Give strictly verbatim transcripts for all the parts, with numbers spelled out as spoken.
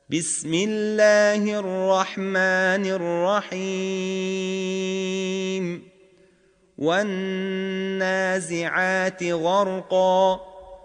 بسم الله الرحمن الرحيم والنازعات غرقا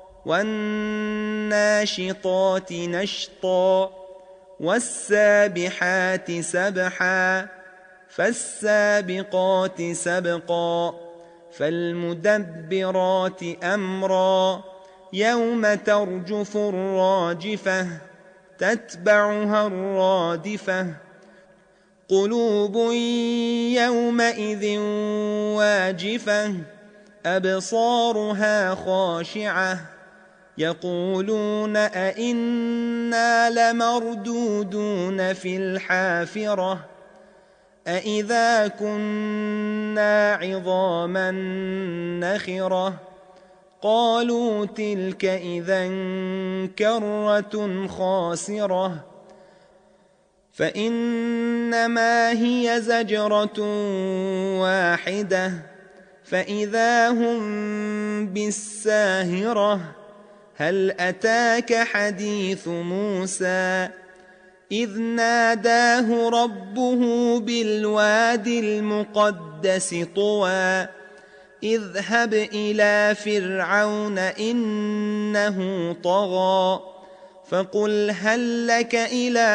والناشطات نشطا والسابحات سبحا فالسابقات سبقا فالمدبرات أمرا يوم ترجف الراجفة تتبعها الرادفة قلوب يومئذ واجفة أبصارها خاشعة يقولون أئنا لمردودون في الحافرة أئذا كنا عظاما نخرة قالوا تلك إذا كرة خاسرة فإنما هي زجرة واحدة فإذا هم بالساهرة هل أتاك حديث موسى إذ ناداه ربه بالوادي المقدس طوى اذهب إلى فرعون إنه طغى فقل هل لك إلى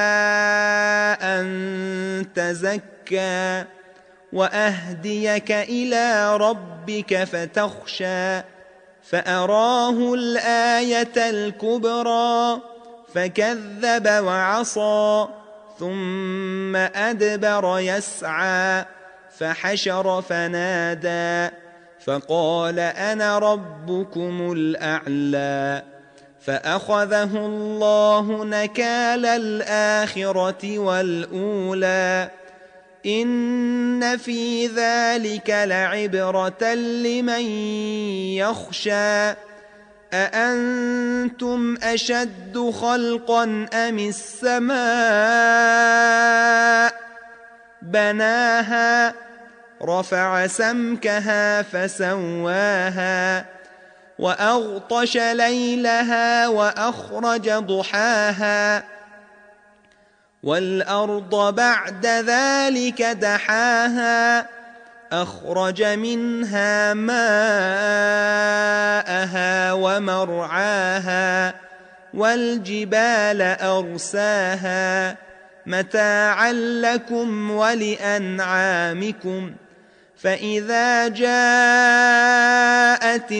أن تزكى وأهديك إلى ربك فتخشى فأراه الآية الكبرى فكذب وعصى ثم أدبر يسعى فحشر فنادى فقال أنا ربكم الأعلى فأخذه الله نكال الآخرة والأولى إن في ذلك لعبرة لمن يخشى أأنتم أشد خلقا أم السماء بناها رفع سمكها فسواها وأغطش ليلها وأخرج ضحاها والأرض بعد ذلك دحاها أخرج منها ماءها ومرعاها والجبال أرساها متاعا لكم ولأنعامكم فإذا جاءت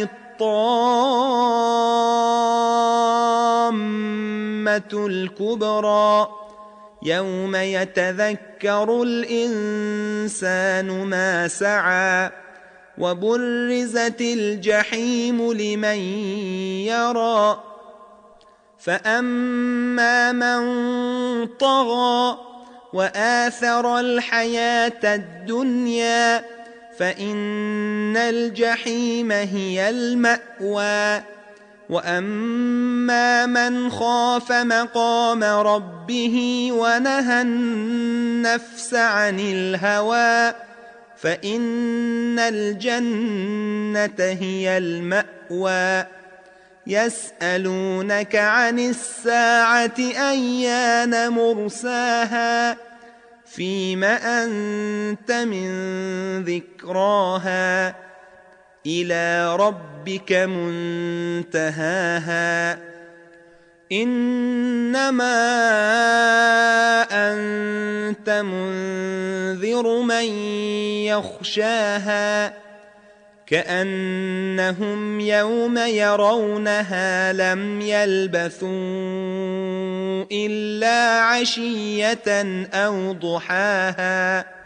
الطامة الكبرى يوم يتذكر الإنسان ما سعى وبرزت الجحيم لمن يرى فأما من طغى وآثر الحياة الدنيا فإن الجحيم هي المأوى وأما من خاف مقام ربه ونهى النفس عن الهوى فإن الجنة هي المأوى يسألونك عن الساعة أيان مرساها فيم أنت من ذكراها إلى ربك منتهاها إنما أنت منذر من يخشاها كأنهم يوم يرونها لم يلبثوا إلا عشية أو ضحاها